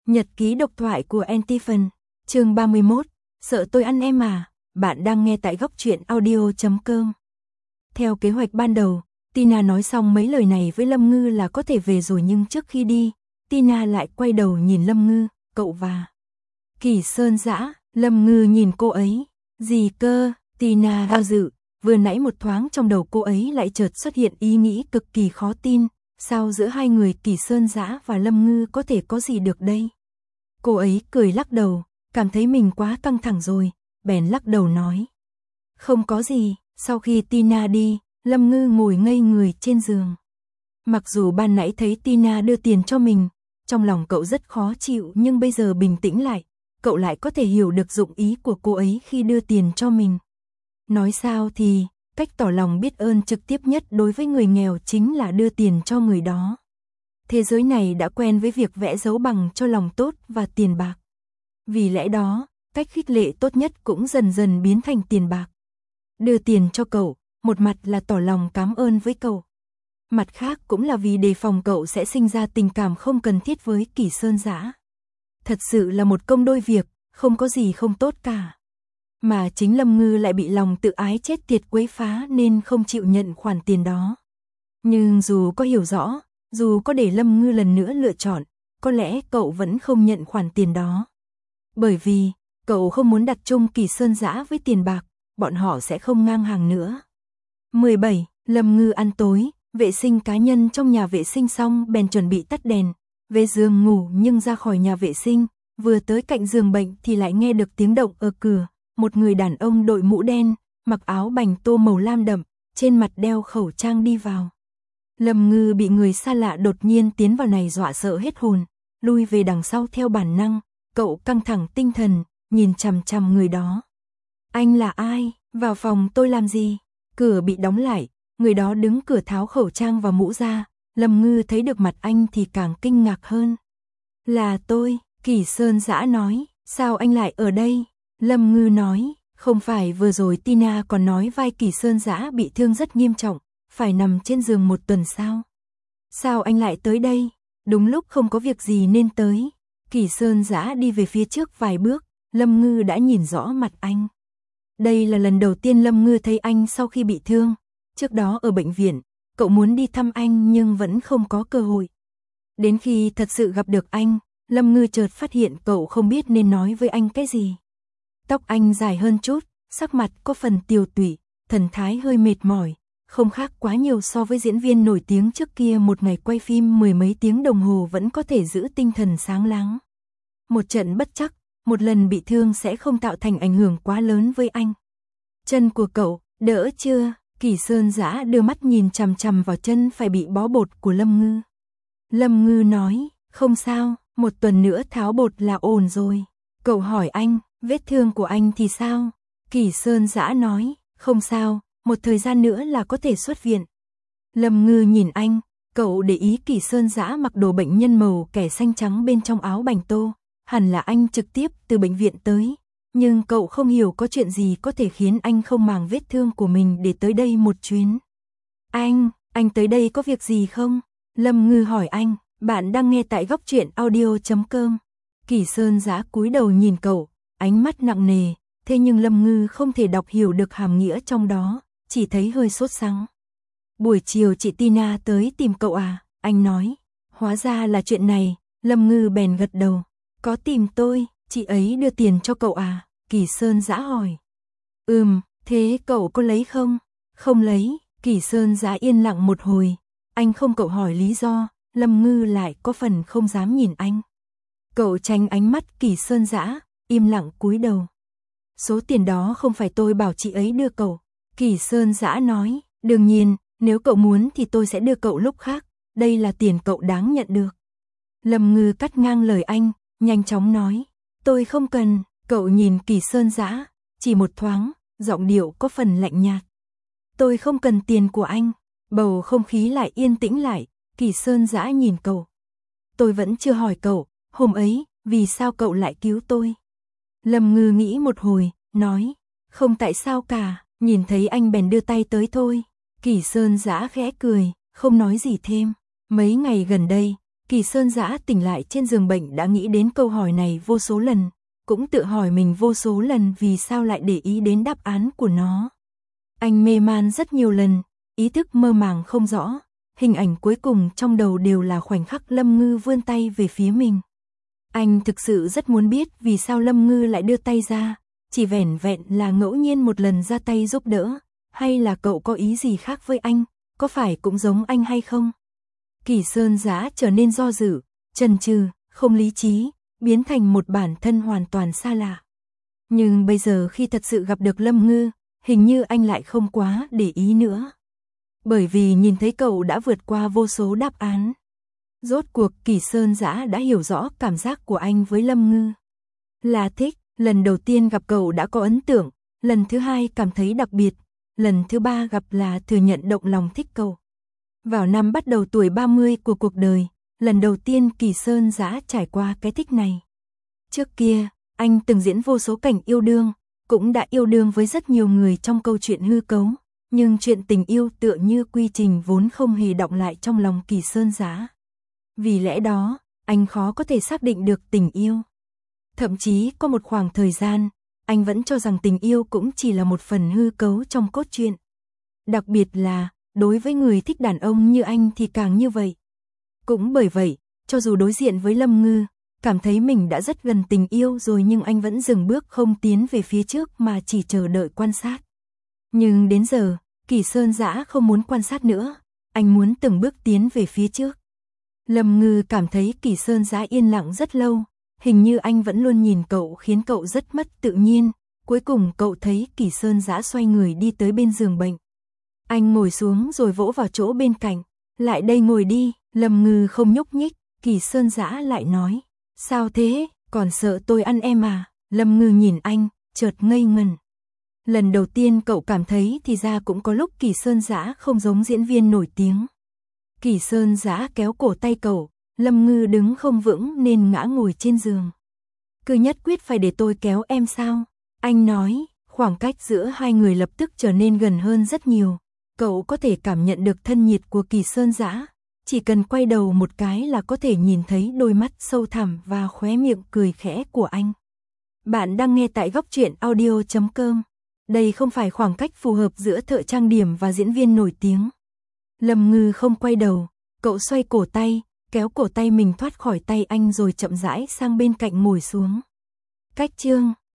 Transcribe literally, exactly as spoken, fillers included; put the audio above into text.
Nhật ký độc thoại của Antiphon, chương ba mươi mốt, sợ tôi ăn em à, bạn đang nghe tại góc truyện audio chấm com. Theo kế hoạch ban đầu, Tina nói xong mấy lời này với Lâm Ngư là có thể về rồi, nhưng trước khi đi, Tina lại quay đầu nhìn Lâm Ngư, cậu và Kỳ Sơn Dã. Lâm Ngư nhìn cô ấy, gì cơ? Tina do dự, vừa nãy một thoáng trong đầu cô ấy lại chợt xuất hiện ý nghĩ cực kỳ khó tin, sao giữa hai người Kỳ Sơn Dã và Lâm Ngư có thể có gì được đây? Cô ấy cười lắc đầu, cảm thấy mình quá căng thẳng rồi, bèn lắc đầu nói. Không có gì. Sau khi Tina đi, Lâm Ngư ngồi ngây người trên giường. Mặc dù ban nãy thấy Tina đưa tiền cho mình, trong lòng cậu rất khó chịu, nhưng bây giờ bình tĩnh lại, cậu lại có thể hiểu được dụng ý của cô ấy khi đưa tiền cho mình. Nói sao thì, cách tỏ lòng biết ơn trực tiếp nhất đối với người nghèo chính là đưa tiền cho người đó. Thế giới này đã quen với việc vẽ dấu bằng cho lòng tốt và tiền bạc. Vì lẽ đó, cách khích lệ tốt nhất cũng dần dần biến thành tiền bạc. Đưa tiền cho cậu, một mặt là tỏ lòng cảm ơn với cậu. Mặt khác cũng là vì đề phòng cậu sẽ sinh ra tình cảm không cần thiết với Kỳ Sơn Dã. Thật sự là một công đôi việc, không có gì không tốt cả. Mà chính Lâm Ngư lại bị lòng tự ái chết tiệt quấy phá nên không chịu nhận khoản tiền đó. Nhưng dù có hiểu rõ, dù có để Lâm Ngư lần nữa lựa chọn, có lẽ cậu vẫn không nhận khoản tiền đó. Bởi vì, cậu không muốn đặt chung Kỳ Sơn Dã với tiền bạc, bọn họ sẽ không ngang hàng nữa. mười bảy. Lâm Ngư ăn tối, vệ sinh cá nhân trong nhà vệ sinh xong bèn chuẩn bị tắt đèn, về giường ngủ, nhưng ra khỏi nhà vệ sinh, vừa tới cạnh giường bệnh thì lại nghe được tiếng động ở cửa, một người đàn ông đội mũ đen, mặc áo bành tô màu lam đậm, trên mặt đeo khẩu trang đi vào. Lâm Ngư bị người xa lạ đột nhiên tiến vào này dọa sợ hết hồn, lui về đằng sau theo bản năng, cậu căng thẳng tinh thần, nhìn chằm chằm người đó. Anh là ai? Vào phòng tôi làm gì? Cửa bị đóng lại, người đó đứng cửa tháo khẩu trang và mũ ra, Lâm Ngư thấy được mặt anh thì càng kinh ngạc hơn. Là tôi, Kỳ Sơn Dã nói, sao anh lại ở đây? Lâm Ngư nói, không phải vừa rồi Tina còn nói vai Kỳ Sơn Dã bị thương rất nghiêm trọng, phải nằm trên giường một tuần sao? Sao anh lại tới đây? Đúng lúc không có việc gì nên tới. Kỳ Sơn Dã đi về phía trước vài bước, Lâm Ngư đã nhìn rõ mặt anh. Đây là lần đầu tiên Lâm Ngư thấy anh sau khi bị thương. Trước đó ở bệnh viện, cậu muốn đi thăm anh nhưng vẫn không có cơ hội. Đến khi thật sự gặp được anh, Lâm Ngư chợt phát hiện cậu không biết nên nói với anh cái gì. Tóc anh dài hơn chút, sắc mặt có phần tiều tụy, thần thái hơi mệt mỏi, không khác quá nhiều so với diễn viên nổi tiếng trước kia một ngày quay phim mười mấy tiếng đồng hồ vẫn có thể giữ tinh thần sáng láng. Một trận bất trắc, một lần bị thương sẽ không tạo thành ảnh hưởng quá lớn với anh. Chân của cậu, đỡ chưa? Kỳ Sơn Dã đưa mắt nhìn chằm chằm vào chân phải bị bó bột của Lâm Ngư. Lâm Ngư nói, không sao, một tuần nữa tháo bột là ổn rồi. Cậu hỏi anh, vết thương của anh thì sao? Kỳ Sơn Dã nói, không sao, một thời gian nữa là có thể xuất viện. Lâm Ngư nhìn anh, cậu để ý Kỳ Sơn Dã mặc đồ bệnh nhân màu kẻ xanh trắng bên trong áo bành tô, hẳn là anh trực tiếp từ bệnh viện tới. Nhưng cậu không hiểu có chuyện gì có thể khiến anh không màng vết thương của mình để tới đây một chuyến. Anh, anh tới đây có việc gì không? Lâm Ngư hỏi anh, bạn đang nghe tại góc truyện audio chấm com. Kỳ Sơn Dã cúi đầu nhìn cậu, ánh mắt nặng nề, thế nhưng Lâm Ngư không thể đọc hiểu được hàm nghĩa trong đó, chỉ thấy hơi sốt sắng. Buổi chiều chị Tina tới tìm cậu à? Anh nói, hóa ra là chuyện này. Lâm Ngư bèn gật đầu, có tìm tôi. Chị ấy đưa tiền cho cậu à? Kỳ Sơn Dã hỏi. Ừm, thế cậu có lấy không? Không lấy. Kỳ Sơn Dã yên lặng một hồi. Anh không cậu hỏi lý do, Lâm Ngư lại có phần không dám nhìn anh. Cậu tránh ánh mắt Kỳ Sơn Dã, im lặng cúi đầu. Số tiền đó không phải tôi bảo chị ấy đưa cậu. Kỳ Sơn Dã nói, đương nhiên, nếu cậu muốn thì tôi sẽ đưa cậu lúc khác, đây là tiền cậu đáng nhận được. Lâm Ngư cắt ngang lời anh, nhanh chóng nói. Tôi không cần. Cậu nhìn Kỳ Sơn Dã, chỉ một thoáng, giọng điệu có phần lạnh nhạt. Tôi không cần tiền của anh. Bầu không khí lại yên tĩnh lại, Kỳ Sơn Dã nhìn cậu. Tôi vẫn chưa hỏi cậu, hôm ấy, vì sao cậu lại cứu tôi? Lâm Ngư nghĩ một hồi, nói, không tại sao cả, nhìn thấy anh bèn đưa tay tới thôi. Kỳ Sơn Dã khẽ cười, không nói gì thêm. Mấy ngày gần đây, Kỳ Sơn Dã tỉnh lại trên giường bệnh đã nghĩ đến câu hỏi này vô số lần, cũng tự hỏi mình vô số lần vì sao lại để ý đến đáp án của nó. Anh mê man rất nhiều lần, ý thức mơ màng không rõ, hình ảnh cuối cùng trong đầu đều là khoảnh khắc Lâm Ngư vươn tay về phía mình. Anh thực sự rất muốn biết vì sao Lâm Ngư lại đưa tay ra, chỉ vẻn vẹn là ngẫu nhiên một lần ra tay giúp đỡ, hay là cậu có ý gì khác với anh, có phải cũng giống anh hay không? Kỳ Sơn Dã trở nên do dự, chần chừ, không lý trí, biến thành một bản thân hoàn toàn xa lạ. Nhưng bây giờ khi thật sự gặp được Lâm Ngư, hình như anh lại không quá để ý nữa. Bởi vì nhìn thấy cậu đã vượt qua vô số đáp án. Rốt cuộc Kỳ Sơn Dã đã hiểu rõ cảm giác của anh với Lâm Ngư. Là thích, lần đầu tiên gặp cậu đã có ấn tượng, lần thứ hai cảm thấy đặc biệt, lần thứ ba gặp là thừa nhận động lòng thích cậu. Vào năm bắt đầu tuổi ba mươi của cuộc đời, lần đầu tiên Kỳ Sơn Dã trải qua cái thích này. Trước kia, anh từng diễn vô số cảnh yêu đương, cũng đã yêu đương với rất nhiều người trong câu chuyện hư cấu, nhưng chuyện tình yêu tựa như quy trình vốn không hề đọng lại trong lòng Kỳ Sơn Dã. Vì lẽ đó, anh khó có thể xác định được tình yêu. Thậm chí có một khoảng thời gian, anh vẫn cho rằng tình yêu cũng chỉ là một phần hư cấu trong cốt truyện. Đặc biệt là, đối với người thích đàn ông như anh thì càng như vậy. Cũng bởi vậy, cho dù đối diện với Lâm Ngư, cảm thấy mình đã rất gần tình yêu rồi nhưng anh vẫn dừng bước không tiến về phía trước mà chỉ chờ đợi quan sát. Nhưng đến giờ, Kỳ Sơn Dã không muốn quan sát nữa, anh muốn từng bước tiến về phía trước. Lâm Ngư cảm thấy Kỳ Sơn Dã yên lặng rất lâu, hình như anh vẫn luôn nhìn cậu khiến cậu rất mất tự nhiên, cuối cùng cậu thấy Kỳ Sơn Dã xoay người đi tới bên giường bệnh. Anh ngồi xuống rồi vỗ vào chỗ bên cạnh, lại đây ngồi đi, Lâm Ngư không nhúc nhích, Kỳ Sơn Dã lại nói, sao thế, còn sợ tôi ăn em à, Lâm Ngư nhìn anh, chợt ngây ngần. Lần đầu tiên cậu cảm thấy thì ra cũng có lúc Kỳ Sơn Dã không giống diễn viên nổi tiếng. Kỳ Sơn Dã kéo cổ tay cậu, Lâm Ngư đứng không vững nên ngã ngồi trên giường. Cứ nhất quyết phải để tôi kéo em sao? Anh nói, khoảng cách giữa hai người lập tức trở nên gần hơn rất nhiều. Cậu có thể cảm nhận được thân nhiệt của Kỳ Sơn Dã, chỉ cần quay đầu một cái là có thể nhìn thấy đôi mắt sâu thẳm và khóe miệng cười khẽ của anh. Bạn đang nghe tại góc truyện audio chấm com. Đây không phải khoảng cách phù hợp giữa thợ trang điểm và diễn viên nổi tiếng. Lâm Ngư không quay đầu, cậu xoay cổ tay, kéo cổ tay mình thoát khỏi tay anh rồi chậm rãi sang bên cạnh ngồi xuống. Cách chương